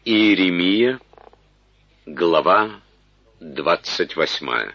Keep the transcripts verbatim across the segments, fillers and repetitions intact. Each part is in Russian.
Иеремия, глава двадцать восьмая.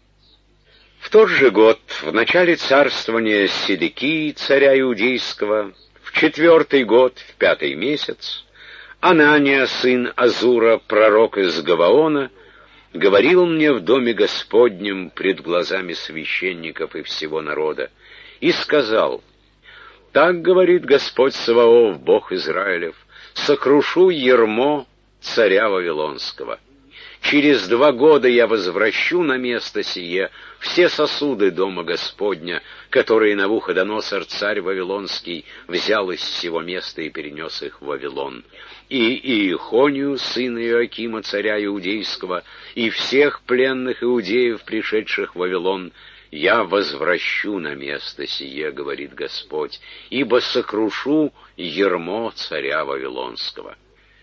В тот же год, в начале царствования Седекии, царя Иудейского, в четвертый год, в пятый месяц, Анания, сын Азура, пророк из Гаваона, говорил мне в доме Господнем пред глазами священников и всего народа, и сказал: «Так говорит Господь Саваоф, Бог Израилев, сокрушу ярмо царя Вавилонского. Через два года я возвращу на место сие все сосуды дома Господня, которые Навуходоносор, царь Вавилонский, взял из сего места и перенес их в Вавилон. И Иехонию, сына Иоакима, царя Иудейского, и всех пленных иудеев, пришедших в Вавилон, я возвращу на место сие, говорит Господь, ибо сокрушу ярмо царя Вавилонского».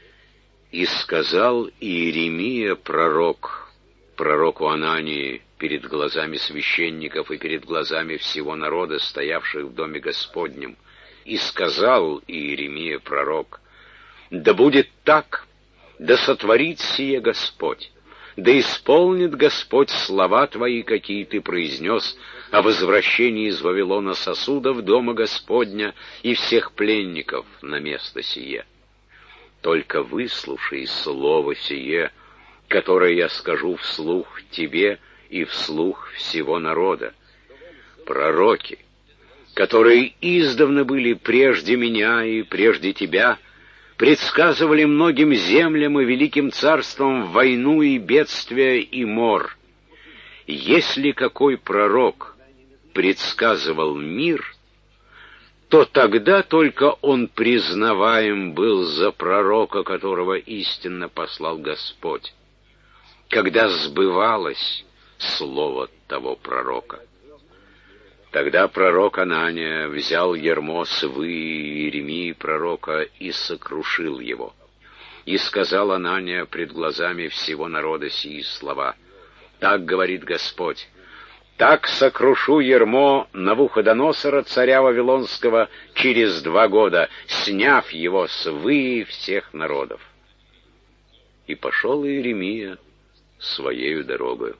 И сказал Иеремия пророк, пророку Анании, перед глазами священников и перед глазами всего народа, стоявших в доме Господнем, и сказал Иеремия пророк: «Да будет так, да сотворит сие Господь, да исполнит Господь слова твои, какие ты произнес о возвращении из Вавилона сосудов дома Господня и всех пленников на место сие. Только выслушай слово сие, которое я скажу вслух тебе и вслух всего народа. Пророки, которые издавна были прежде меня и прежде тебя, предсказывали многим землям и великим царствам войну и бедствие и мор. Если какой пророк предсказывал мир, то тогда только он признаваем был за пророка, которого истинно послал Господь, когда сбывалось слово того пророка. Тогда пророк Анания взял ярмо свы Иеремии пророка и сокрушил его. И сказал Анания пред глазами всего народа сии слова: «Так говорит Господь: так сокрушу ярмо Навуходоносора, царя Вавилонского, через два года, сняв его с вы всех народов». И пошел Иеремия своею дорогою.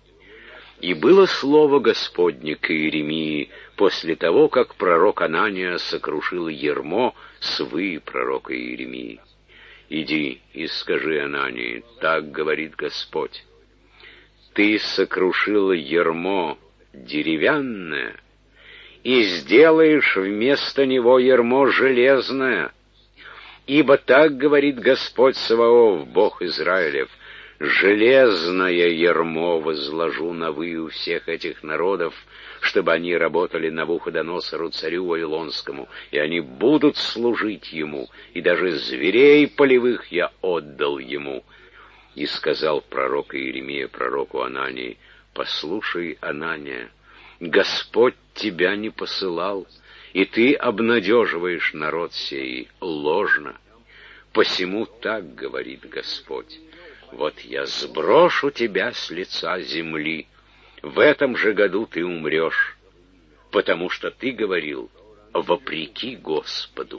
И было слово Господне к Иеремии после того, как пророк Анания сокрушил ярмо свы пророка Иеремии. «Иди и скажи Анании: так говорит Господь: ты сокрушил ярмо деревянное и сделаешь вместо него ярмо железное. Ибо так говорит Господь Саваоф, Бог Израилев: железное ярмо возложу на вы у всех этих народов, чтобы они работали Навуходоносору, царю Вавилонскому, и они будут служить ему, и даже зверей полевых я отдал ему». И сказал пророк Иеремия пророку Анании: «Послушай, Анания, Господь тебя не посылал, и ты обнадеживаешь народ сей ложно. Посему так говорит Господь: вот я сброшу тебя с лица земли, в этом же году ты умрешь, потому что ты говорил вопреки Господу».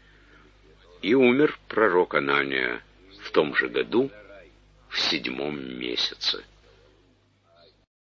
И умер пророк Анания в том же году, в седьмом месяце.